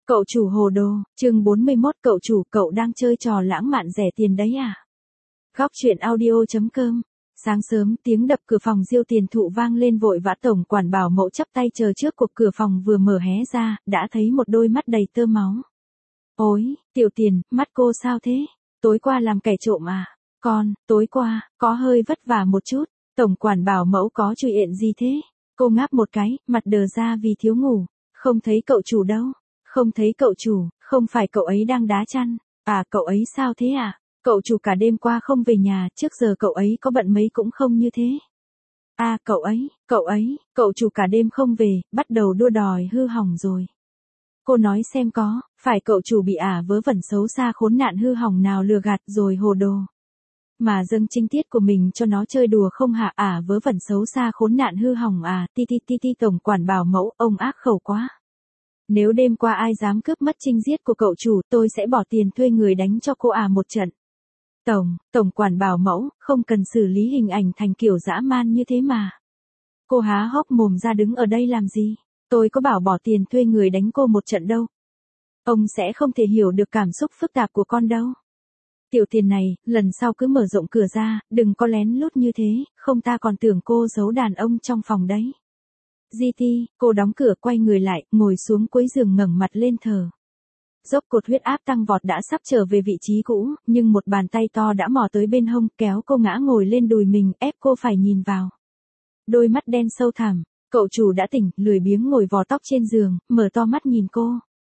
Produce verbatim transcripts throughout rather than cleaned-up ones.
Cậu chủ hồ đồ, chương bốn mươi mốt cậu chủ, cậu đang chơi trò lãng mạn rẻ tiền đấy à? Góc chuyện audio.com. Sáng sớm, tiếng đập cửa phòng Diêu Tiền Thụ vang lên vội vã. Tổng quản bảo mẫu chắp tay chờ trước cuộc cửa phòng vừa mở hé ra, đã thấy một đôi mắt đầy tơ máu. Ôi, Tiểu Tiền, mắt cô sao thế? Tối qua làm kẻ trộm à? Con, tối qua, có hơi vất vả một chút. Tổng quản bảo mẫu có chuyện chuyện gì thế? Cô ngáp một cái, mặt đờ ra vì thiếu ngủ. Không thấy cậu chủ đâu. Không thấy cậu chủ, không phải cậu ấy đang đá chăn. À, cậu ấy sao thế à? Cậu chủ cả đêm qua không về nhà, trước giờ cậu ấy có bận mấy cũng không như thế. À, cậu ấy, cậu ấy, cậu chủ cả đêm không về, bắt đầu đua đòi hư hỏng rồi. Cô nói xem có, phải cậu chủ bị ả vớ vẩn xấu xa khốn nạn hư hỏng nào lừa gạt rồi hồ đồ. Mà dâng trinh tiết của mình cho nó chơi đùa không hả? Ả vớ vẩn xấu xa khốn nạn hư hỏng à? Ti ti ti ti. Tổng quản bảo mẫu, ông ác khẩu quá. Nếu đêm qua ai dám cướp mất trinh diết của cậu chủ, tôi sẽ bỏ tiền thuê người đánh cho cô à một trận. Tổng, tổng quản bảo mẫu, không cần xử lý hình ảnh thành kiểu dã man như thế mà. Cô há hốc mồm ra đứng ở đây làm gì? Tôi có bảo bỏ tiền thuê người đánh cô một trận đâu. Ông sẽ không thể hiểu được cảm xúc phức tạp của con đâu. Tiểu Tiền này, lần sau cứ mở rộng cửa ra, đừng có lén lút như thế, không ta còn tưởng cô giấu đàn ông trong phòng đấy. giê tê, cô đóng cửa quay người lại, ngồi xuống cuối giường ngẩng mặt lên thở. Dốc cột huyết áp tăng vọt đã sắp trở về vị trí cũ, nhưng một bàn tay to đã mò tới bên hông, kéo cô ngã ngồi lên đùi mình, ép cô phải nhìn vào. Đôi mắt đen sâu thẳm, cậu chủ đã tỉnh, lười biếng ngồi vò tóc trên giường, mở to mắt nhìn cô.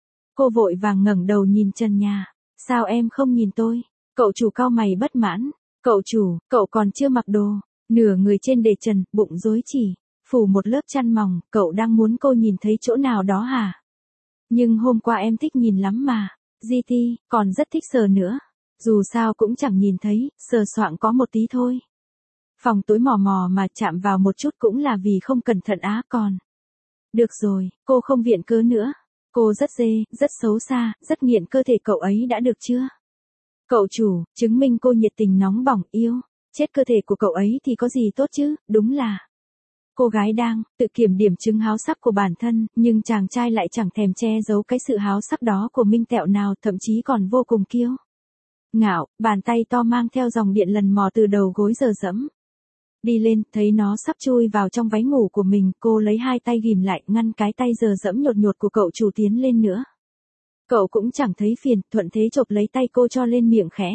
Cô vội vàng ngẩng đầu nhìn trần nhà. Sao em không nhìn tôi? Cậu chủ cau mày bất mãn. Cậu chủ, cậu còn chưa mặc đồ. Nửa người trên để trần, bụng rối chỉ. Phủ một lớp chăn mỏng, cậu đang muốn cô nhìn thấy chỗ nào đó hả? Nhưng hôm qua em thích nhìn lắm mà. giê tê, còn rất thích sờ nữa. Dù sao cũng chẳng nhìn thấy, sờ soạng có một tí thôi. Phòng tối mò mò mà chạm vào một chút cũng là vì không cẩn thận á còn. Được rồi, cô không viện cớ nữa. Cô rất dê, rất xấu xa, rất nghiện cơ thể cậu ấy đã được chưa? Cậu chủ, chứng minh cô nhiệt tình nóng bỏng yêu. Chết cơ thể của cậu ấy thì có gì tốt chứ, đúng là. Cô gái đang tự kiểm điểm chứng háo sắc của bản thân, nhưng chàng trai lại chẳng thèm che giấu cái sự háo sắc đó của minh tẹo nào, thậm chí còn vô cùng kiêu ngạo. Bàn tay to mang theo dòng điện lần mò từ đầu gối giờ dẫm đi lên, thấy nó sắp chui vào trong váy ngủ của mình, cô lấy hai tay ghìm lại, ngăn cái tay giờ dẫm nhột nhột của cậu chủ tiến lên nữa. Cậu cũng chẳng thấy phiền, thuận thế chộp lấy tay cô cho lên miệng khẽ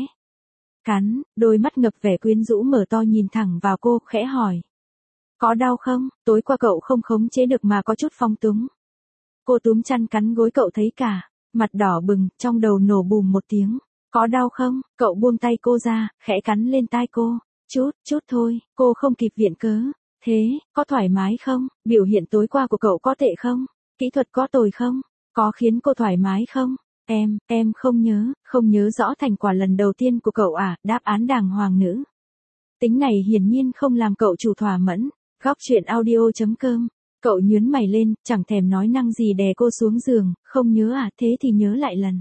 cắn, đôi mắt ngập vẻ quyến rũ mở to nhìn thẳng vào cô, khẽ hỏi. Có đau không? Tối qua cậu không khống chế được mà có chút phong túng. Cô túm chăn cắn gối cậu thấy cả, mặt đỏ bừng, trong đầu nổ bùm một tiếng. Có đau không? Cậu buông tay cô ra, khẽ cắn lên tai cô. Chút, chút thôi, cô không kịp viện cớ. Thế, có thoải mái không? Biểu hiện tối qua của cậu có tệ không? Kỹ thuật có tồi không? Có khiến cô thoải mái không? Em, em không nhớ, không nhớ rõ thành quả lần đầu tiên của cậu à? Đáp án đàng hoàng nữ. Tính này hiển nhiên không làm cậu chủ thỏa mẫn. Góc chuyện audio.com. Cậu nhướng mày lên, chẳng thèm nói năng gì đè cô xuống giường. Không nhớ à? Thế thì nhớ lại lần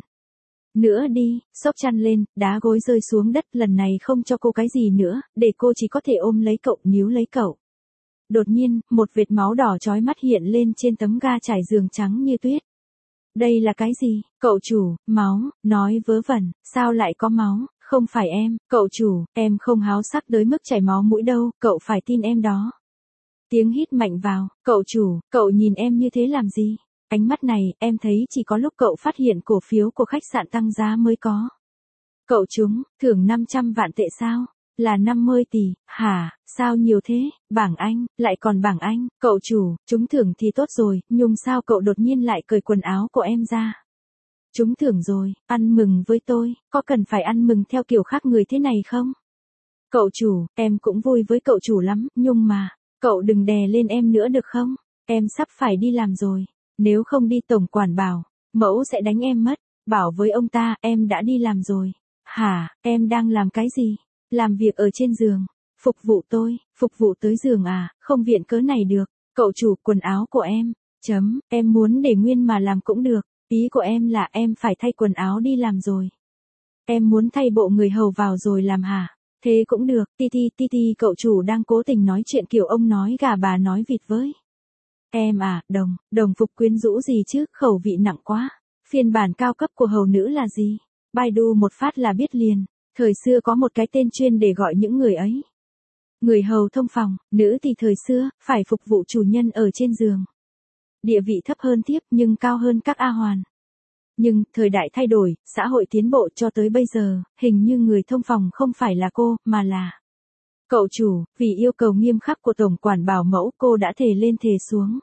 nữa đi. Xốc chăn lên, đá gối rơi xuống đất, lần này không cho cô cái gì nữa, để cô chỉ có thể ôm lấy cậu, níu lấy cậu. Đột nhiên, một vệt máu đỏ chói mắt hiện lên trên tấm ga trải giường trắng như tuyết. Đây là cái gì? Cậu chủ, máu, nói vớ vẩn, sao lại có máu? Không phải em, cậu chủ, em không háo sắc tới mức chảy máu mũi đâu, cậu phải tin em đó. Tiếng hít mạnh vào, cậu chủ, cậu nhìn em như thế làm gì? Ánh mắt này, em thấy chỉ có lúc cậu phát hiện cổ phiếu của khách sạn tăng giá mới có. Cậu chúng, thưởng năm trăm vạn tệ sao? Là năm mươi tỷ, hả? Sao nhiều thế? Bảng Anh, lại còn bảng Anh, cậu chủ, chúng thưởng thì tốt rồi, nhưng sao cậu đột nhiên lại cởi quần áo của em ra? Chúng thưởng rồi, ăn mừng với tôi, có cần phải ăn mừng theo kiểu khác người thế này không? Cậu chủ, em cũng vui với cậu chủ lắm, nhưng mà, cậu đừng đè lên em nữa được không? Em sắp phải đi làm rồi, nếu không đi tổng quản bảo, mẫu sẽ đánh em mất, bảo với ông ta, em đã đi làm rồi. Hả, em đang làm cái gì? Làm việc ở trên giường, phục vụ tôi, phục vụ tới giường à, không viện cớ này được, cậu chủ, quần áo của em, chấm, em muốn để nguyên mà làm cũng được. Ý của em là em phải thay quần áo đi làm rồi. Em muốn thay bộ người hầu vào rồi làm hả? Thế cũng được, ti ti ti ti. Cậu chủ đang cố tình nói chuyện kiểu ông nói gà bà nói vịt với em à. Đồng, đồng phục quyến rũ gì chứ, khẩu vị nặng quá. Phiên bản cao cấp của hầu nữ là gì? Baidu một phát là biết liền. Thời xưa có một cái tên chuyên để gọi những người ấy. Người hầu thông phòng, nữ thì thời xưa, phải phục vụ chủ nhân ở trên giường. Địa vị thấp hơn thiếp nhưng cao hơn các A hoàn. Nhưng, thời đại thay đổi, xã hội tiến bộ cho tới bây giờ, hình như người thông phòng không phải là cô, mà là cậu chủ. Vì yêu cầu nghiêm khắc của tổng quản bảo mẫu, cô đã thề lên thề xuống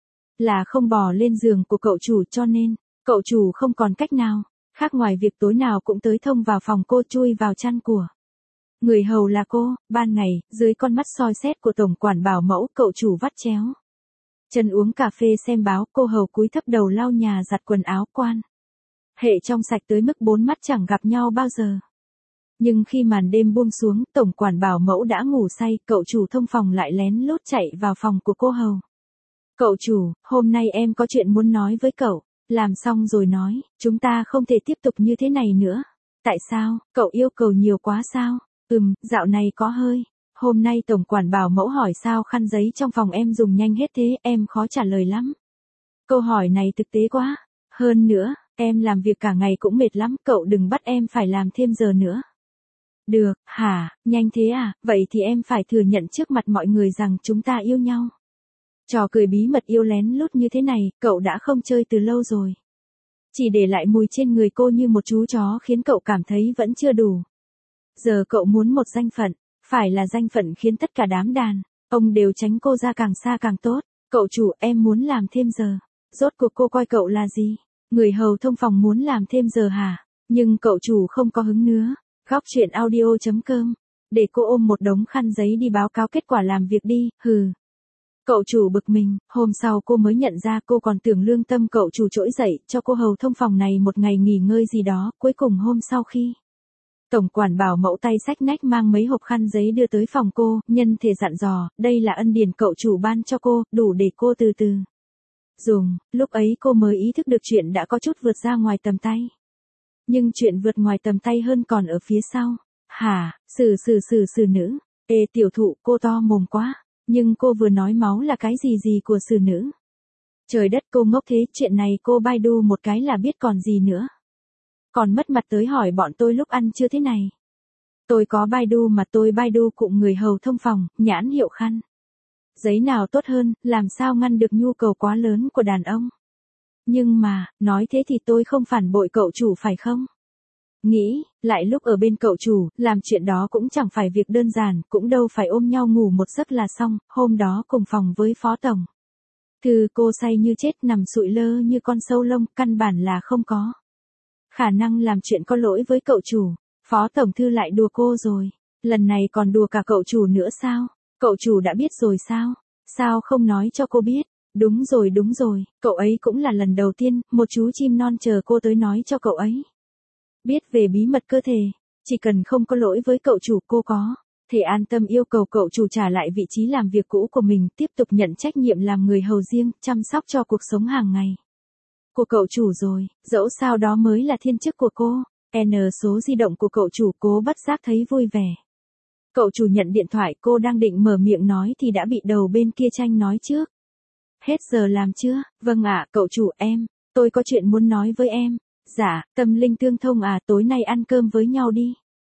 là không bò lên giường của cậu chủ, cho nên cậu chủ không còn cách nào khác ngoài việc tối nào cũng tới thông vào phòng cô, chui vào chăn của người hầu là cô. Ban ngày, dưới con mắt soi xét của tổng quản bảo mẫu, cậu chủ vắt chéo chân uống cà phê xem báo, cô hầu cúi thấp đầu lau nhà giặt quần áo, quan hệ trong sạch tới mức bốn mắt chẳng gặp nhau bao giờ. Nhưng khi màn đêm buông xuống, tổng quản bảo mẫu đã ngủ say, cậu chủ thông phòng lại lén lút chạy vào phòng của cô hầu. Cậu chủ, hôm nay em có chuyện muốn nói với cậu. Làm xong rồi nói, chúng ta không thể tiếp tục như thế này nữa. Tại sao, cậu yêu cầu nhiều quá sao? Ừm, dạo này có hơi. Hôm nay tổng quản bảo mẫu hỏi sao khăn giấy trong phòng em dùng nhanh hết thế, em khó trả lời lắm. Câu hỏi này thực tế quá. Hơn nữa, em làm việc cả ngày cũng mệt lắm, cậu đừng bắt em phải làm thêm giờ nữa. Được, hả, nhanh thế à, vậy thì em phải thừa nhận trước mặt mọi người rằng chúng ta yêu nhau. Trò cười bí mật yêu lén lút như thế này, cậu đã không chơi từ lâu rồi. Chỉ để lại mùi trên người cô như một chú chó khiến cậu cảm thấy vẫn chưa đủ. Giờ cậu muốn một danh phận, phải là danh phận khiến tất cả đám đàn ông đều tránh cô ra càng xa càng tốt. Cậu chủ, em muốn làm thêm giờ. Rốt cuộc cô coi cậu là gì? Người hầu thông phòng muốn làm thêm giờ hả? Nhưng cậu chủ không có hứng nữa. Góc chuyện audio chấm com. Để cô ôm một đống khăn giấy đi báo cáo kết quả làm việc đi, hừ. Cậu chủ bực mình, hôm sau cô mới nhận ra, cô còn tưởng lương tâm cậu chủ trỗi dậy cho cô hầu thông phòng này một ngày nghỉ ngơi gì đó. Cuối cùng hôm sau khi tổng quản bảo mẫu tay xách nách mang mấy hộp khăn giấy đưa tới phòng cô, nhân thể dặn dò, đây là ân điển cậu chủ ban cho cô, đủ để cô từ từ dùng. Lúc ấy cô mới ý thức được chuyện đã có chút vượt ra ngoài tầm tay. Nhưng chuyện vượt ngoài tầm tay hơn còn ở phía sau. Hả, xử xử xử xử nữ. Ê tiểu thụ, cô to mồm quá. Nhưng cô vừa nói máu là cái gì gì của xử nữ. Trời đất, cô ngốc thế, chuyện này cô Baidu một cái là biết còn gì nữa. Còn mất mặt tới hỏi bọn tôi lúc ăn trưa thế này. Tôi có Baidu mà, tôi Baidu cụm người hầu thông phòng, nhãn hiệu khăn giấy nào tốt hơn, làm sao ngăn được nhu cầu quá lớn của đàn ông. Nhưng mà, nói thế thì tôi không phản bội cậu chủ phải không? Nghĩ, lại lúc ở bên cậu chủ, làm chuyện đó cũng chẳng phải việc đơn giản, cũng đâu phải ôm nhau ngủ một giấc là xong. Hôm đó cùng phòng với phó tổng Thư, cô say như chết, nằm sụi lơ như con sâu lông, căn bản là không có khả năng làm chuyện có lỗi với cậu chủ. Phó tổng Thư lại đùa cô rồi, lần này còn đùa cả cậu chủ nữa sao? Cậu chủ đã biết rồi sao? Sao không nói cho cô biết? Đúng rồi đúng rồi, cậu ấy cũng là lần đầu tiên, một chú chim non chờ cô tới nói cho cậu ấy biết về bí mật cơ thể. Chỉ cần không có lỗi với cậu chủ, cô có thể an tâm yêu cầu cậu chủ trả lại vị trí làm việc cũ của mình, tiếp tục nhận trách nhiệm làm người hầu riêng, chăm sóc cho cuộc sống hàng ngày của cậu chủ rồi. Dẫu sao đó mới là thiên chức của cô. N số di động của cậu chủ, cố bất giác thấy vui vẻ. Cậu chủ nhận điện thoại, cô đang định mở miệng nói thì đã bị đầu bên kia tranh nói trước. Hết giờ làm chưa? Vâng ạ, cậu chủ, em, tôi có chuyện muốn nói với em. Dạ, tâm linh tương thông à, tối nay ăn cơm với nhau đi.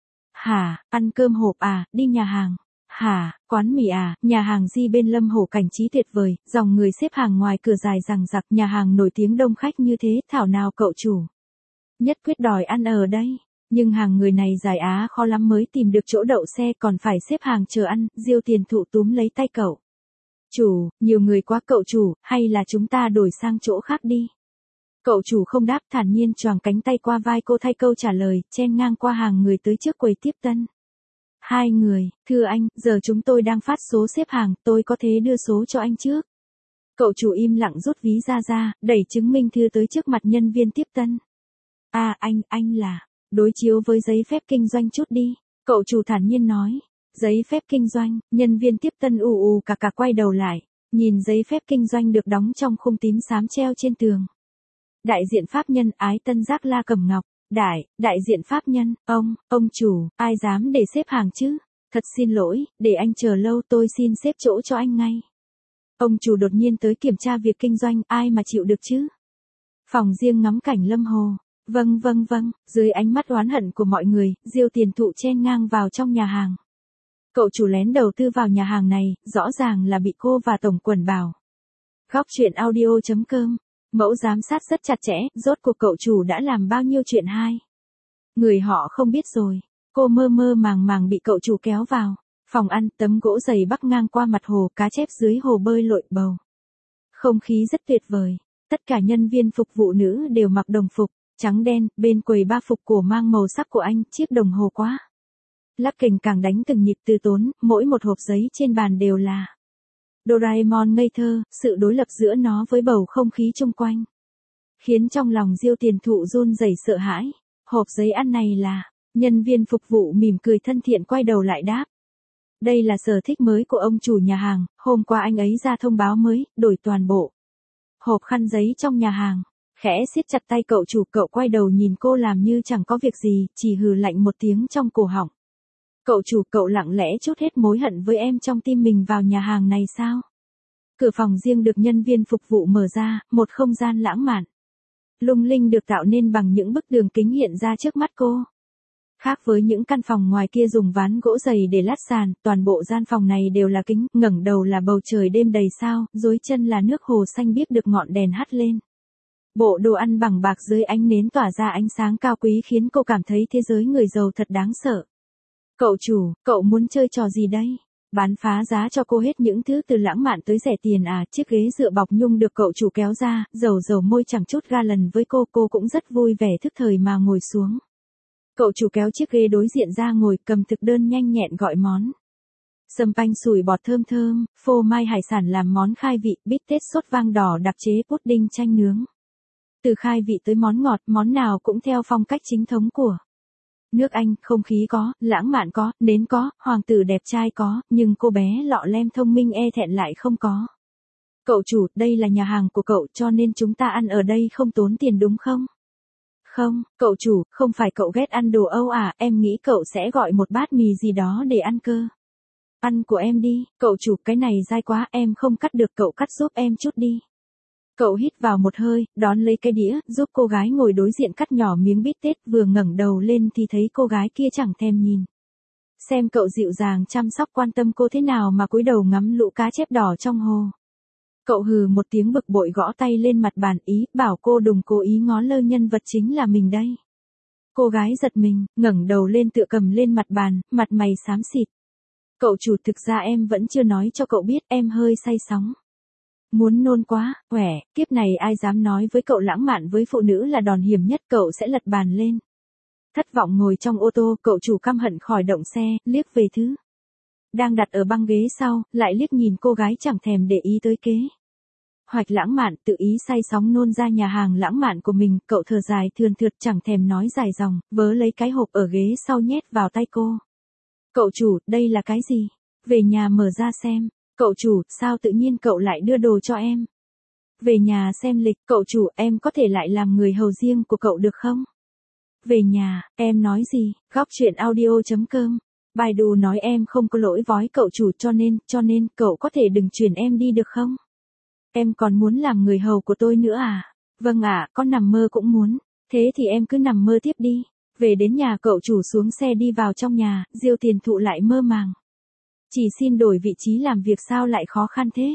Hả, ăn cơm hộp à, đi nhà hàng. Hả, quán mì à, nhà hàng gì bên Lâm Hổ cảnh trí tuyệt vời, dòng người xếp hàng ngoài cửa dài dằng dặc, nhà hàng nổi tiếng đông khách như thế, thảo nào cậu chủ nhất quyết đòi ăn ở đây. Nhưng hàng người này dài á khó lắm mới tìm được chỗ đậu xe, còn phải xếp hàng chờ ăn. Diêu Tiền Thụ túm lấy tay cậu chủ, nhiều người quá cậu chủ, hay là chúng ta đổi sang chỗ khác đi. Cậu chủ không đáp, thản nhiên choàng cánh tay qua vai cô thay câu trả lời, chen ngang qua hàng người tới trước quầy tiếp tân. Hai người, thưa anh, giờ chúng tôi đang phát số xếp hàng, tôi có thể đưa số cho anh trước. Cậu chủ im lặng rút ví ra ra, đẩy chứng minh thư tới trước mặt nhân viên tiếp tân. À anh, anh là, đối chiếu với giấy phép kinh doanh chút đi. Cậu chủ thản nhiên nói. Giấy phép kinh doanh, nhân viên tiếp tân ù ù cả cả quay đầu lại, nhìn giấy phép kinh doanh được đóng trong khung tím xám treo trên tường. Đại diện pháp nhân, Ái Tân Giác La Cẩm Ngọc. Đại, đại diện pháp nhân, ông, ông chủ, ai dám để xếp hàng chứ? Thật xin lỗi, để anh chờ lâu, tôi xin xếp chỗ cho anh ngay. Ông chủ đột nhiên tới kiểm tra việc kinh doanh, ai mà chịu được chứ? Phòng riêng ngắm cảnh lâm hồ. Vâng vâng vâng, dưới ánh mắt oán hận của mọi người, Diêu Tiền Thụ chen ngang vào trong nhà hàng. Cậu chủ lén đầu tư vào nhà hàng này, rõ ràng là bị cô và Tổng Quần bảo. Góc truyện audio.com. Mẫu giám sát rất chặt chẽ, rốt cuộc cậu chủ đã làm bao nhiêu chuyện hay. Người họ không biết rồi. Cô mơ mơ màng màng bị cậu chủ kéo vào. Phòng ăn, tấm gỗ dày bắc ngang qua mặt hồ, cá chép dưới hồ bơi lội bầu. Không khí rất tuyệt vời. Tất cả nhân viên phục vụ nữ đều mặc đồng phục, trắng đen, bên quầy ba phục cổ mang màu sắc của anh, chiếc đồng hồ quá. Lắc kềnh càng đánh từng nhịp từ tốn, mỗi một hộp giấy trên bàn đều là Doraemon ngây thơ, sự đối lập giữa nó với bầu không khí chung quanh. Khiến trong lòng Diêu Tiền Thụ run rẩy sợ hãi. Hộp giấy ăn này là, nhân viên phục vụ mỉm cười thân thiện quay đầu lại đáp. Đây là sở thích mới của ông chủ nhà hàng, hôm qua anh ấy ra thông báo mới, đổi toàn bộ hộp khăn giấy trong nhà hàng. Khẽ siết chặt tay cậu chủ, cậu quay đầu nhìn cô làm như chẳng có việc gì, chỉ hừ lạnh một tiếng trong cổ họng. Cậu chủ, cậu lặng lẽ trút hết mối hận với em trong tim mình vào nhà hàng này sao? Cửa phòng riêng được nhân viên phục vụ mở ra, một không gian lãng mạn. Lung linh được tạo nên bằng những bức tường kính hiện ra trước mắt cô. Khác với những căn phòng ngoài kia dùng ván gỗ dày để lát sàn, toàn bộ gian phòng này đều là kính, ngẩng đầu là bầu trời đêm đầy sao, dưới chân là nước hồ xanh biếc được ngọn đèn hắt lên. Bộ đồ ăn bằng bạc dưới ánh nến tỏa ra ánh sáng cao quý khiến cô cảm thấy thế giới người giàu thật đáng sợ. Cậu chủ, cậu muốn chơi trò gì đây? Bán phá giá cho cô hết những thứ từ lãng mạn tới rẻ tiền à? Chiếc ghế dựa bọc nhung được cậu chủ kéo ra, dầu dầu môi chẳng chút ga lần với cô, cô cũng rất vui vẻ thức thời mà ngồi xuống. Cậu chủ kéo chiếc ghế đối diện ra ngồi, cầm thực đơn nhanh nhẹn gọi món. Sâm panh sủi bọt thơm thơm, phô mai hải sản làm món khai vị, bít tết sốt vang đỏ đặc chế, pudding chanh nướng. Từ khai vị tới món ngọt, món nào cũng theo phong cách chính thống của nước Anh. Không khí có, lãng mạn có, nến có, hoàng tử đẹp trai có, nhưng cô bé lọ lem thông minh e thẹn lại không có. Cậu chủ, đây là nhà hàng của cậu cho nên chúng ta ăn ở đây không tốn tiền đúng không? Không, cậu chủ, không phải cậu ghét ăn đồ Âu à, em nghĩ cậu sẽ gọi một bát mì gì đó để ăn cơ. Ăn của em đi, cậu chủ, cái này dai quá, em không cắt được, cậu cắt giúp em chút đi. Cậu hít vào một hơi, đón lấy cái đĩa, giúp cô gái ngồi đối diện cắt nhỏ miếng bít tết, vừa ngẩng đầu lên thì thấy cô gái kia chẳng thèm nhìn. Xem cậu dịu dàng chăm sóc quan tâm cô thế nào mà cúi đầu ngắm lũ cá chép đỏ trong hồ. Cậu hừ một tiếng bực bội gõ tay lên mặt bàn, ý bảo cô đừng cố ý ngó lơ nhân vật chính là mình đây. Cô gái giật mình, ngẩng đầu lên tựa cầm lên mặt bàn, mặt mày xám xịt. Cậu chủ, thực ra em vẫn chưa nói cho cậu biết, em hơi say sóng. Muốn nôn quá, khỏe, kiếp này ai dám nói với cậu lãng mạn với phụ nữ là đòn hiểm nhất, cậu sẽ lật bàn lên. Thất vọng ngồi trong ô tô, cậu chủ căm hận khỏi động xe, liếc về thứ đang đặt ở băng ghế sau, lại liếc nhìn cô gái chẳng thèm để ý tới kế hoạch lãng mạn, tự ý say sóng nôn ra nhà hàng lãng mạn của mình. Cậu thở dài thườn thượt chẳng thèm nói dài dòng, vớ lấy cái hộp ở ghế sau nhét vào tay cô. Cậu chủ, đây là cái gì? Về nhà mở ra xem. Cậu chủ, sao tự nhiên cậu lại đưa đồ cho em? Về nhà xem lịch. Cậu chủ, em có thể lại làm người hầu riêng của cậu được không? Về nhà, em nói gì? Góc truyện audio.com. Baidu nói em không có lỗi với cậu chủ cho nên, cho nên, cậu có thể đừng chuyển em đi được không? Em còn muốn làm người hầu của tôi nữa à? Vâng ạ, con nằm mơ cũng muốn. Thế thì em cứ nằm mơ tiếp đi. Về đến nhà, cậu chủ xuống xe đi vào trong nhà, Diêu Tiền Thụ lại mơ màng. Chỉ xin đổi vị trí làm việc sao lại khó khăn thế?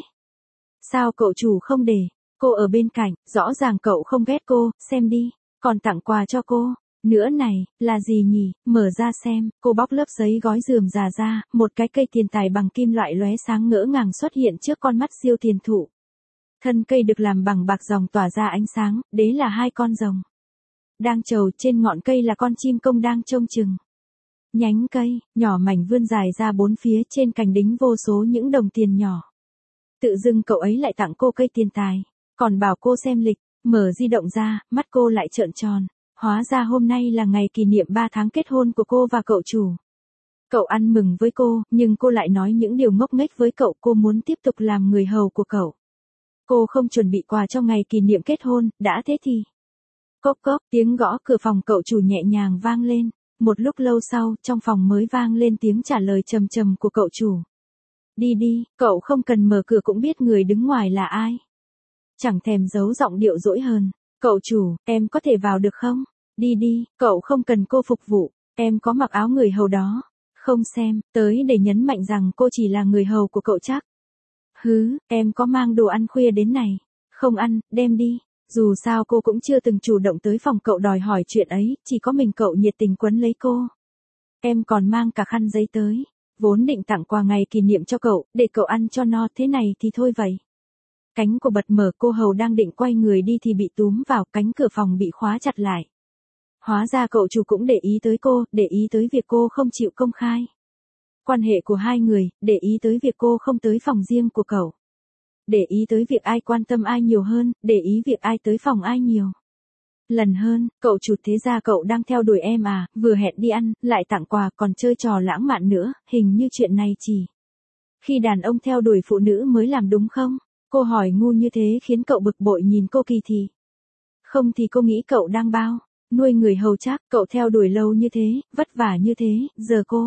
Sao cậu chủ không để cô ở bên cạnh, rõ ràng cậu không ghét cô, xem đi, còn tặng quà cho cô. Nữa này, là gì nhỉ? Mở ra xem, cô bóc lớp giấy gói rườm rà ra, một cái cây tiền tài bằng kim loại lóe sáng ngỡ ngàng xuất hiện trước con mắt Diêu Tiền Thụ. Thân cây được làm bằng bạc ròng tỏa ra ánh sáng, đế là hai con rồng đang trầu, trên ngọn cây là con chim công đang trông chừng. Nhánh cây, nhỏ mảnh vươn dài ra bốn phía, trên cành đính vô số những đồng tiền nhỏ. Tự dưng cậu ấy lại tặng cô cây tiền tài, còn bảo cô xem lịch, mở di động ra, mắt cô lại trợn tròn. Hóa ra hôm nay là ngày kỷ niệm ba tháng kết hôn của cô và cậu chủ. Cậu ăn mừng với cô, nhưng cô lại nói những điều ngốc nghếch với cậu, cô muốn tiếp tục làm người hầu của cậu. Cô không chuẩn bị quà cho ngày kỷ niệm kết hôn, đã thế thì. Cốc cốc, tiếng gõ cửa phòng cậu chủ nhẹ nhàng vang lên. Một lúc lâu sau, trong phòng mới vang lên tiếng trả lời trầm trầm của cậu chủ. Đi đi, cậu không cần mở cửa cũng biết người đứng ngoài là ai. Chẳng thèm giấu giọng điệu dỗi hờn. Cậu chủ, em có thể vào được không? Đi đi, cậu không cần cô phục vụ, em có mặc áo người hầu đó. Không xem, tới để nhấn mạnh rằng cô chỉ là người hầu của cậu chắc. Hứ, em có mang đồ ăn khuya đến này. Không ăn, đem đi. Dù sao cô cũng chưa từng chủ động tới phòng cậu đòi hỏi chuyện ấy, chỉ có mình cậu nhiệt tình quấn lấy cô. Em còn mang cả khăn giấy tới. Vốn định tặng quà ngày kỷ niệm cho cậu, để cậu ăn cho no, thế này thì thôi vậy. Cánh của bật mở, cô hầu đang định quay người đi thì bị túm vào, cánh cửa phòng bị khóa chặt lại. Hóa ra cậu chủ cũng để ý tới cô, để ý tới việc cô không chịu công khai quan hệ của hai người, để ý tới việc cô không tới phòng riêng của cậu. Để ý tới việc ai quan tâm ai nhiều hơn, để ý việc ai tới phòng ai nhiều lần hơn. Cậu chủ, thế ra cậu đang theo đuổi em à, vừa hẹn đi ăn, lại tặng quà, còn chơi trò lãng mạn nữa, hình như chuyện này chỉ khi đàn ông theo đuổi phụ nữ mới làm đúng không? Cô hỏi ngu như thế khiến cậu bực bội nhìn cô kỳ thị. Không thì cô nghĩ cậu đang bao nuôi người hầu chắc, cậu theo đuổi lâu như thế, vất vả như thế, giờ cô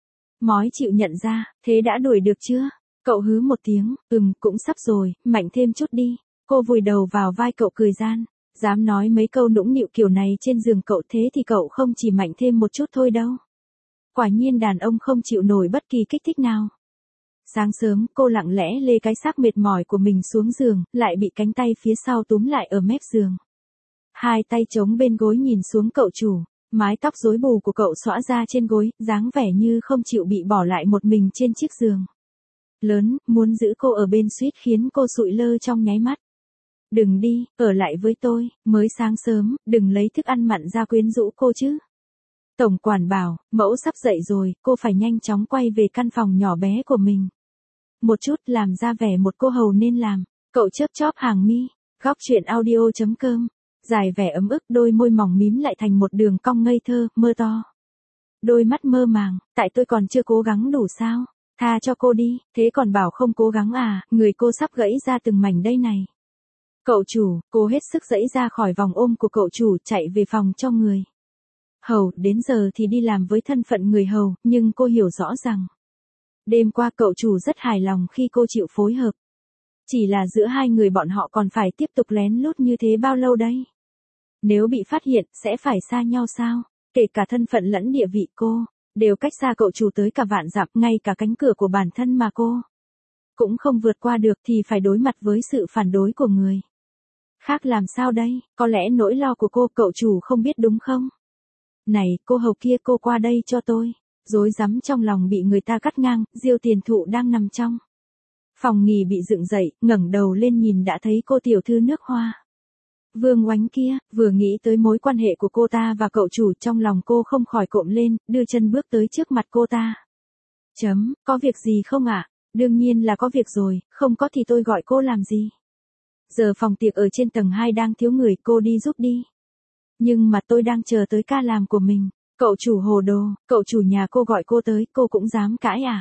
mói chịu nhận ra, thế đã đuổi được chưa? Cậu hứ một tiếng, ừm, cũng sắp rồi, mạnh thêm chút đi. Cô vùi đầu vào vai cậu cười gian. Dám nói mấy câu nũng nịu kiểu này trên giường cậu, thế thì cậu không chỉ mạnh thêm một chút thôi đâu. Quả nhiên đàn ông không chịu nổi bất kỳ kích thích nào. Sáng sớm, cô lặng lẽ lê cái xác mệt mỏi của mình xuống giường, lại bị cánh tay phía sau túm lại ở mép giường. Hai tay chống bên gối nhìn xuống cậu chủ, mái tóc rối bù của cậu xõa ra trên gối, dáng vẻ như không chịu bị bỏ lại một mình trên chiếc giường lớn, muốn giữ cô ở bên suýt khiến cô sụi lơ trong nháy mắt. Đừng đi, ở lại với tôi, mới sáng sớm, đừng lấy thức ăn mặn ra quyến rũ cô chứ. Tổng quản bảo, mẫu sắp dậy rồi, cô phải nhanh chóng quay về căn phòng nhỏ bé của mình. Một chút làm ra vẻ một cô hầu nên làm. Cậu chớp chóp hàng mi, góc chuyện audio chấm com. Dài vẻ ấm ức, đôi môi mỏng mím lại thành một đường cong ngây thơ, mơ to. Đôi mắt mơ màng, tại tôi còn chưa cố gắng đủ sao? Tha cho cô đi, thế còn bảo không cố gắng à, người cô sắp gãy ra từng mảnh đây này. Cậu chủ, cô hết sức giãy ra khỏi vòng ôm của cậu chủ, chạy về phòng cho người hầu, đến giờ thì đi làm với thân phận người hầu, nhưng cô hiểu rõ rằng đêm qua cậu chủ rất hài lòng khi cô chịu phối hợp. Chỉ là giữa hai người bọn họ còn phải tiếp tục lén lút như thế bao lâu đây? Nếu bị phát hiện, sẽ phải xa nhau sao? Kể cả thân phận lẫn địa vị cô đều cách xa cậu chủ tới cả vạn dặm, ngay cả cánh cửa của bản thân mà cô cũng không vượt qua được thì phải đối mặt với sự phản đối của người khác làm sao đây? Có lẽ nỗi lo của cô cậu chủ không biết đúng không? Này, cô hầu kia, cô qua đây cho tôi. Rối rắm trong lòng bị người ta cắt ngang, Diêu Tiền Thụ đang nằm trong phòng nghỉ bị dựng dậy, ngẩng đầu lên nhìn đã thấy cô tiểu thư nước hoa Vương Oánh kia, vừa nghĩ tới mối quan hệ của cô ta và cậu chủ, trong lòng cô không khỏi cộm lên, đưa chân bước tới trước mặt cô ta. Chấm, có việc gì không ạ? À? Đương nhiên là có việc rồi, không có thì tôi gọi cô làm gì? Giờ phòng tiệc ở trên tầng hai đang thiếu người, cô đi giúp đi. Nhưng mà tôi đang chờ tới ca làm của mình. Cậu chủ hồ đồ, cậu chủ nhà cô gọi cô tới, cô cũng dám cãi à?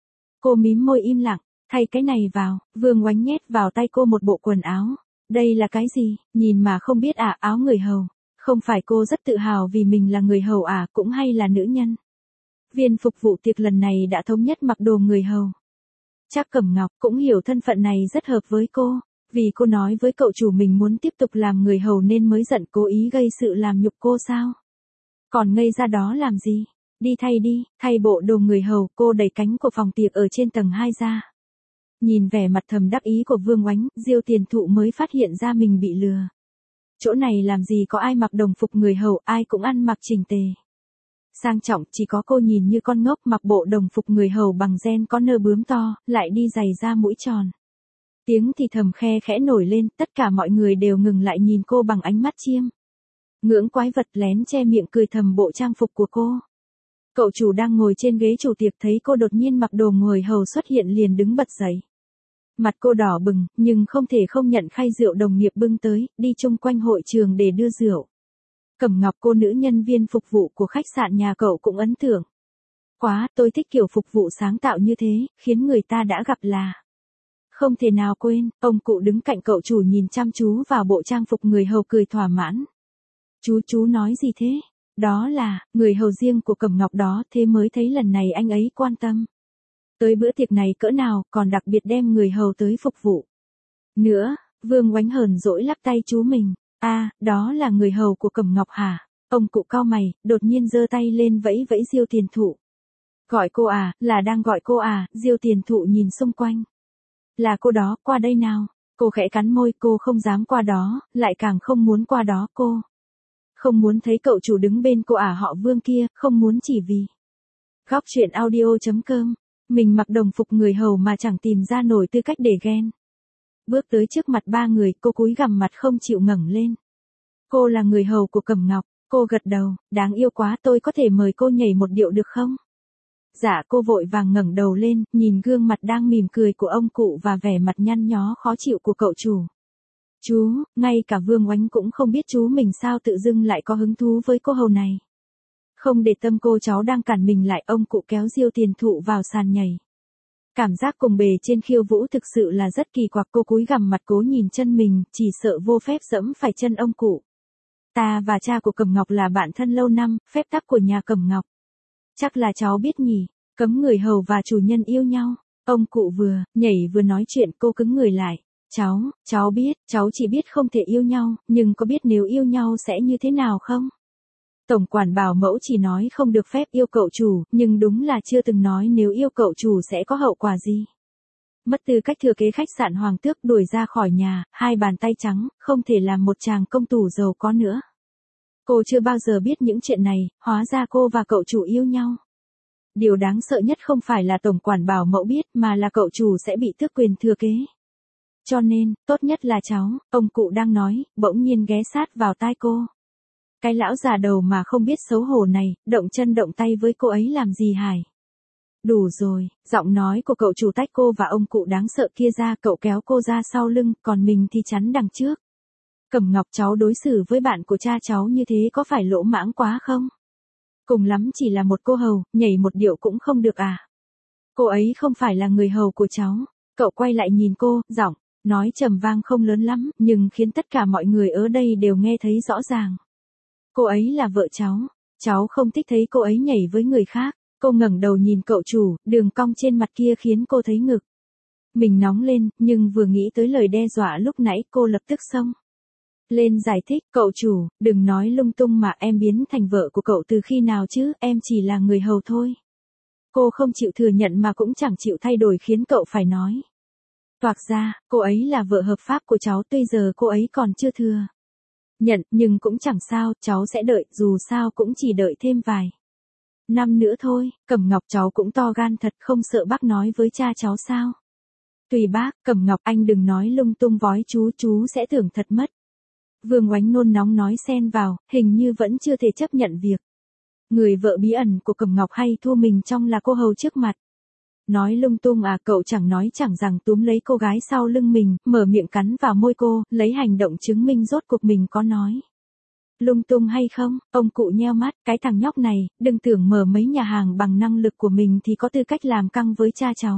Cô mím môi im lặng, thay cái này vào, Vương Oánh nhét vào tay cô một bộ quần áo. Đây là cái gì, nhìn mà không biết à, áo người hầu. Không phải cô rất tự hào vì mình là người hầu à, cũng hay là nữ nhân. Viên phục vụ tiệc lần này đã thống nhất mặc đồ người hầu. Chắc Cẩm Ngọc cũng hiểu thân phận này rất hợp với cô, vì cô nói với cậu chủ mình muốn tiếp tục làm người hầu nên mới giận cố ý gây sự làm nhục cô sao? Còn ngây ra đó làm gì? Đi thay đi, thay bộ đồ người hầu, cô đẩy cánh của phòng tiệc ở trên tầng hai ra. Nhìn vẻ mặt thầm đắc ý của Vương Oánh, Diêu Tiền Thụ mới phát hiện ra mình bị lừa. Chỗ này làm gì có ai mặc đồng phục người hầu, ai cũng ăn mặc chỉnh tề. Sang trọng, chỉ có cô nhìn như con ngốc mặc bộ đồng phục người hầu bằng ren có nơ bướm to, lại đi giày da mũi tròn. Tiếng thì thầm khe khẽ nổi lên, tất cả mọi người đều ngừng lại nhìn cô bằng ánh mắt chiêm ngưỡng quái vật, lén che miệng cười thầm bộ trang phục của cô. Cậu chủ đang ngồi trên ghế chủ tiệc thấy cô đột nhiên mặc đồ người hầu xuất hiện liền đứng bật dậy. Mặt cô đỏ bừng, nhưng không thể không nhận khay rượu đồng nghiệp bưng tới, đi chung quanh hội trường để đưa rượu. Cẩm Ngọc, cô nữ nhân viên phục vụ của khách sạn nhà cậu cũng ấn tượng. Quá, tôi thích kiểu phục vụ sáng tạo như thế, khiến người ta đã gặp là không thể nào quên. Ông cụ đứng cạnh cậu chủ nhìn chăm chú vào bộ trang phục người hầu cười thỏa mãn. Chú chú nói gì thế? Đó là, người hầu riêng của Cẩm Ngọc đó, thế mới thấy lần này anh ấy quan tâm tới bữa tiệc này cỡ nào, còn đặc biệt đem người hầu tới phục vụ nữa. Vương Oánh hờn dỗi lắc tay chú mình. A, đó là người hầu của Cẩm Ngọc hả? Ông cụ cau mày, đột nhiên giơ tay lên vẫy vẫy Diêu Tiền Thụ. Gọi cô à, là đang gọi cô à? Diêu Tiền Thụ nhìn xung quanh. Là cô đó, qua đây nào. Cô khẽ cắn môi, cô không dám qua đó, lại càng không muốn qua đó cô. Không muốn thấy cậu chủ đứng bên cô à họ Vương kia, không muốn chỉ vì. Góc truyện audio.com. Mình mặc đồng phục người hầu mà chẳng tìm ra nổi tư cách để ghen. Bước tới trước mặt ba người, cô cúi gằm mặt không chịu ngẩng lên. Cô là người hầu của Cẩm Ngọc, cô gật đầu, đáng yêu quá, tôi có thể mời cô nhảy một điệu được không? Dạ, cô vội vàng ngẩng đầu lên, nhìn gương mặt đang mỉm cười của ông cụ và vẻ mặt nhăn nhó khó chịu của cậu chủ. Chú, ngay cả Vương Oánh cũng không biết chú mình sao tự dưng lại có hứng thú với cô hầu này. Không để tâm cô cháu đang cản mình lại, ông cụ kéo Diêu Tiền Thụ vào sàn nhảy. Cảm giác cùng bề trên khiêu vũ thực sự là rất kỳ quặc, cô cúi gằm mặt cố nhìn chân mình, chỉ sợ vô phép dẫm phải chân ông cụ. Ta và cha của Cẩm Ngọc là bạn thân lâu năm, phép tắc của nhà Cẩm Ngọc. Chắc là cháu biết nhỉ, cấm người hầu và chủ nhân yêu nhau. Ông cụ vừa nhảy vừa nói chuyện, cô cứng người lại. Cháu, cháu biết, cháu chỉ biết không thể yêu nhau, nhưng có biết nếu yêu nhau sẽ như thế nào không? Tổng quản bảo mẫu chỉ nói không được phép yêu cậu chủ, nhưng đúng là chưa từng nói nếu yêu cậu chủ sẽ có hậu quả gì. Mất tư cách thừa kế khách sạn Hoàng Tước, đuổi ra khỏi nhà, hai bàn tay trắng, không thể làm một chàng công tủ giàu có nữa. Cô chưa bao giờ biết những chuyện này, hóa ra cô và cậu chủ yêu nhau. Điều đáng sợ nhất không phải là tổng quản bảo mẫu biết, mà là cậu chủ sẽ bị tước quyền thừa kế. Cho nên, tốt nhất là cháu, ông cụ đang nói, bỗng nhiên ghé sát vào tai cô. Cái lão già đầu mà không biết xấu hổ này, động chân động tay với cô ấy làm gì hài? Đủ rồi, giọng nói của cậu chủ tách cô và ông cụ đáng sợ kia ra, cậu kéo cô ra sau lưng, còn mình thì chắn đằng trước. Cẩm Ngọc, cháu đối xử với bạn của cha cháu như thế có phải lỗ mãng quá không? Cùng lắm chỉ là một cô hầu, nhảy một điệu cũng không được à? Cô ấy không phải là người hầu của cháu. Cậu quay lại nhìn cô, giọng nói trầm vang không lớn lắm, nhưng khiến tất cả mọi người ở đây đều nghe thấy rõ ràng. Cô ấy là vợ cháu, cháu không thích thấy cô ấy nhảy với người khác. Cô ngẩng đầu nhìn cậu chủ, đường cong trên mặt kia khiến cô thấy ngực mình nóng lên, nhưng vừa nghĩ tới lời đe dọa lúc nãy cô lập tức xông lên giải thích, cậu chủ, đừng nói lung tung mà, em biến thành vợ của cậu từ khi nào chứ, em chỉ là người hầu thôi. Cô không chịu thừa nhận mà cũng chẳng chịu thay đổi khiến cậu phải nói. Toạc ra, cô ấy là vợ hợp pháp của cháu, tuy giờ cô ấy còn chưa thừa nhận, nhưng cũng chẳng sao, cháu sẽ đợi, dù sao cũng chỉ đợi thêm vài năm nữa thôi. Cẩm Ngọc, cháu cũng to gan thật, không sợ bác nói với cha cháu sao? Tùy bác. Cẩm Ngọc, anh đừng nói lung tung vói chú, chú sẽ tưởng thật mất. Vương Oánh nôn nóng nói xen vào, hình như vẫn chưa thể chấp nhận việc người vợ bí ẩn của Cẩm Ngọc hay thua mình trong là cô hầu trước mặt. Nói lung tung à, cậu chẳng nói chẳng rằng túm lấy cô gái sau lưng mình, mở miệng cắn vào môi cô, lấy hành động chứng minh rốt cuộc mình có nói lung tung hay không. Ông cụ nheo mắt, cái thằng nhóc này, đừng tưởng mở mấy nhà hàng bằng năng lực của mình thì có tư cách làm căng với cha cháu.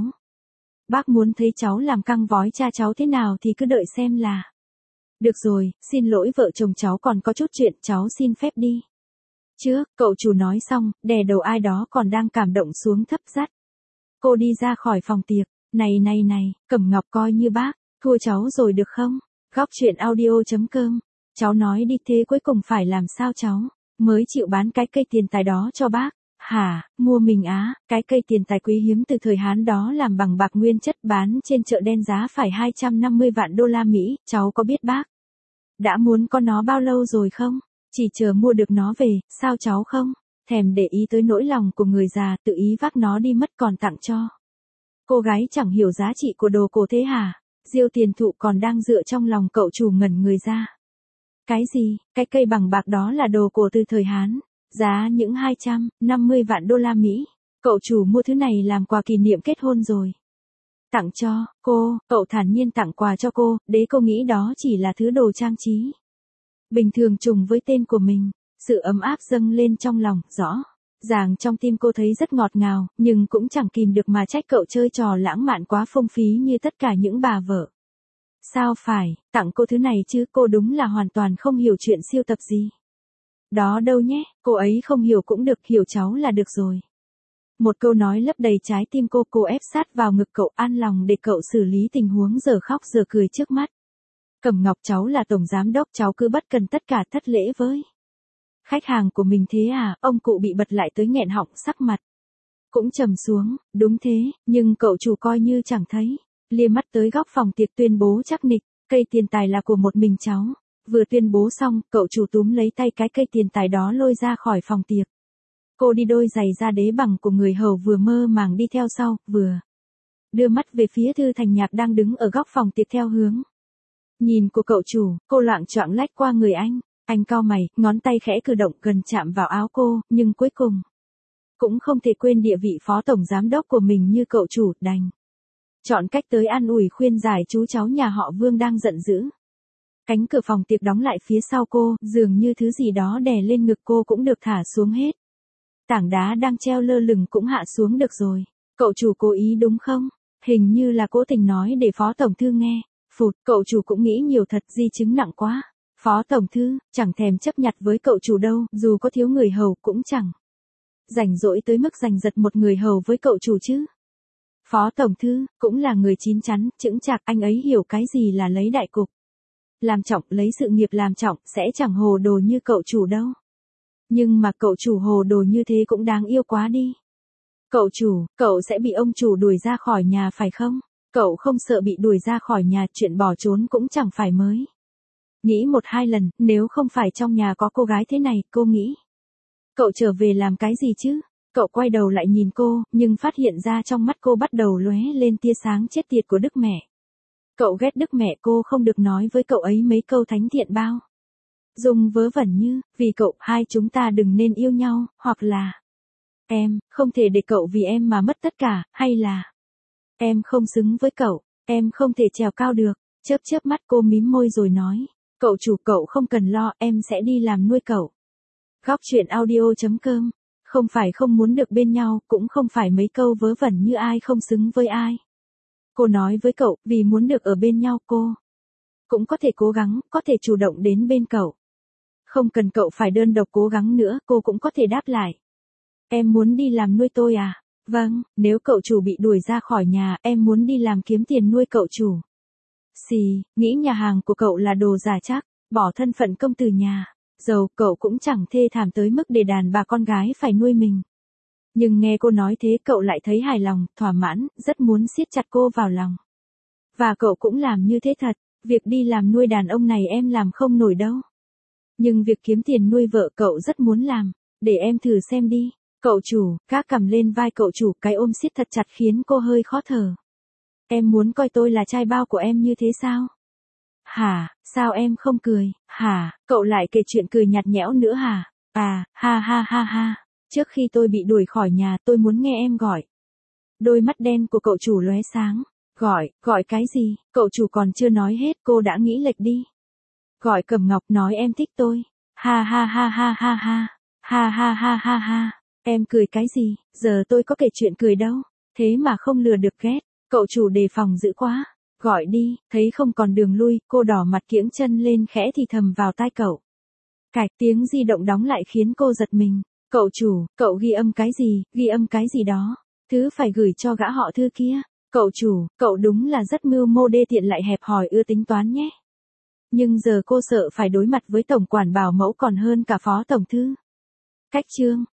Bác muốn thấy cháu làm căng vói cha cháu thế nào thì cứ đợi xem là. Được rồi, xin lỗi vợ chồng cháu còn có chút chuyện, cháu xin phép đi. Trước, cậu chủ nói xong, đè đầu ai đó còn đang cảm động xuống thấp dắt cô đi ra khỏi phòng tiệc. Này này này, Cẩm Ngọc, coi như bác thua cháu rồi được không? Góc truyện audio.com. Cháu nói đi, thế cuối cùng phải làm sao cháu mới chịu bán cái cây tiền tài đó cho bác? Hả, mua mình á? Cái cây tiền tài quý hiếm từ thời Hán đó làm bằng bạc nguyên chất, bán trên chợ đen giá phải hai trăm năm mươi vạn đô la Mỹ, cháu có biết bác đã muốn có nó bao lâu rồi không? Chỉ chờ mua được nó về, sao cháu không thèm để ý tới nỗi lòng của người già, tự ý vác nó đi mất còn tặng cho cô gái chẳng hiểu giá trị của đồ cổ thế hả? Diêu Tiền Thụ còn đang dựa trong lòng cậu chủ ngẩn người ra. Cái gì? Cái cây bằng bạc đó là đồ cổ từ thời Hán, giá những hai trăm năm mươi vạn đô la Mỹ. Cậu chủ mua thứ này làm quà kỷ niệm kết hôn rồi. Tặng cho cô, cậu thản nhiên tặng quà cho cô, đế cô nghĩ đó chỉ là thứ đồ trang trí bình thường trùng với tên của mình. Sự ấm áp dâng lên trong lòng, rõ ràng trong tim cô thấy rất ngọt ngào, nhưng cũng chẳng kìm được mà trách cậu chơi trò lãng mạn quá phung phí như tất cả những bà vợ. Sao phải tặng cô thứ này chứ, cô đúng là hoàn toàn không hiểu chuyện siêu tập gì đó đâu nhé. Cô ấy không hiểu cũng được, hiểu cháu là được rồi. Một câu nói lấp đầy trái tim cô, cô ép sát vào ngực cậu, an lòng để cậu xử lý tình huống giờ khóc giờ cười trước mắt. Cẩm Ngọc cháu là tổng giám đốc, cháu cứ bất cần tất cả thất lễ với khách hàng của mình thế à? Ông cụ bị bật lại tới nghẹn họng, sắc mặt cũng trầm xuống. Đúng thế, nhưng cậu chủ coi như chẳng thấy. Lia mắt tới góc phòng tiệc tuyên bố chắc nịch, cây tiền tài là của một mình cháu. Vừa tuyên bố xong, cậu chủ túm lấy tay cái cây tiền tài đó lôi ra khỏi phòng tiệc. Cô đi đôi giày da đế bằng của người hầu vừa mơ màng đi theo sau, vừa đưa mắt về phía Thư Thành Nhạc đang đứng ở góc phòng tiệc theo hướng nhìn của cậu chủ. Cô loạng choạng lách qua người anh. Anh cau mày, ngón tay khẽ cử động gần chạm vào áo cô, nhưng cuối cùng cũng không thể quên địa vị phó tổng giám đốc của mình như cậu chủ, đành chọn cách tới an ủi khuyên giải chú cháu nhà họ Vương đang giận dữ. Cánh cửa phòng tiệc đóng lại phía sau cô, dường như thứ gì đó đè lên ngực cô cũng được thả xuống hết. Tảng đá đang treo lơ lửng cũng hạ xuống được rồi. Cậu chủ cố ý đúng không? Hình như là cố tình nói để phó tổng thư nghe. Phụt, cậu chủ cũng nghĩ nhiều thật, di chứng nặng quá. Phó tổng thư, chẳng thèm chấp nhặt với cậu chủ đâu, dù có thiếu người hầu cũng chẳng rảnh rỗi tới mức giành giật một người hầu với cậu chủ chứ. Phó tổng thư, cũng là người chín chắn, chững chạc, anh ấy hiểu cái gì là lấy đại cục làm trọng, lấy sự nghiệp làm trọng, sẽ chẳng hồ đồ như cậu chủ đâu. Nhưng mà cậu chủ hồ đồ như thế cũng đáng yêu quá đi. Cậu chủ, cậu sẽ bị ông chủ đuổi ra khỏi nhà phải không? Cậu không sợ bị đuổi ra khỏi nhà, chuyện bỏ trốn cũng chẳng phải mới nghĩ một hai lần, nếu không phải trong nhà có cô gái thế này, cô nghĩ cậu trở về làm cái gì chứ? Cậu quay đầu lại nhìn cô, nhưng phát hiện ra trong mắt cô bắt đầu lóe lên tia sáng chết tiệt của Đức mẹ. Cậu ghét Đức mẹ, cô không được nói với cậu ấy mấy câu thánh thiện bao dung vớ vẩn như, vì cậu, hai chúng ta đừng nên yêu nhau, hoặc là em, không thể để cậu vì em mà mất tất cả, hay là em không xứng với cậu, em không thể trèo cao được. Chớp chớp mắt cô mím môi rồi nói, cậu chủ, cậu không cần lo, em sẽ đi làm nuôi cậu. Góc chuyện audio chấm com. Không phải không muốn được bên nhau, cũng không phải mấy câu vớ vẩn như ai không xứng với ai. Cô nói với cậu, vì muốn được ở bên nhau cô cũng có thể cố gắng, có thể chủ động đến bên cậu. Không cần cậu phải đơn độc cố gắng nữa, cô cũng có thể đáp lại. Em muốn đi làm nuôi tôi à? Vâng, nếu cậu chủ bị đuổi ra khỏi nhà, em muốn đi làm kiếm tiền nuôi cậu chủ. Xì, nghĩ nhà hàng của cậu là đồ giả chắc, bỏ thân phận công tử nhà giàu, cậu cũng chẳng thê thảm tới mức để đàn bà con gái phải nuôi mình. Nhưng nghe cô nói thế cậu lại thấy hài lòng, thỏa mãn, rất muốn siết chặt cô vào lòng. Và cậu cũng làm như thế thật, việc đi làm nuôi đàn ông này em làm không nổi đâu. Nhưng việc kiếm tiền nuôi vợ cậu rất muốn làm, để em thử xem đi. Cậu chủ, gác cầm lên vai cậu chủ, cái ôm siết thật chặt khiến cô hơi khó thở. Em muốn coi tôi là trai bao của em như thế sao? Hả, sao em không cười? Hả, cậu lại kể chuyện cười nhạt nhẽo nữa hả? À, ha ha ha ha. Trước khi tôi bị đuổi khỏi nhà tôi muốn nghe em gọi. Đôi mắt đen của cậu chủ lóe sáng. Gọi, gọi cái gì? Cậu chủ còn chưa nói hết cô đã nghĩ lệch đi. Gọi Cẩm Ngọc, nói em thích tôi. Ha ha ha ha ha ha. Ha ha ha ha ha. Em cười cái gì? Giờ tôi có kể chuyện cười đâu. Thế mà không lừa được ghét. Cậu chủ đề phòng dữ quá. Gọi đi, thấy không còn đường lui, cô đỏ mặt kiễng chân lên khẽ thì thầm vào tai cậu. Cạch, tiếng di động đóng lại khiến cô giật mình. Cậu chủ, cậu ghi âm cái gì, ghi âm cái gì đó. Thứ phải gửi cho gã họ Thư kia. Cậu chủ, cậu đúng là rất mưu mô đê tiện lại hẹp hòi ưa tính toán nhé. Nhưng giờ cô sợ phải đối mặt với tổng quản bảo mẫu còn hơn cả phó tổng thư. Cách chương.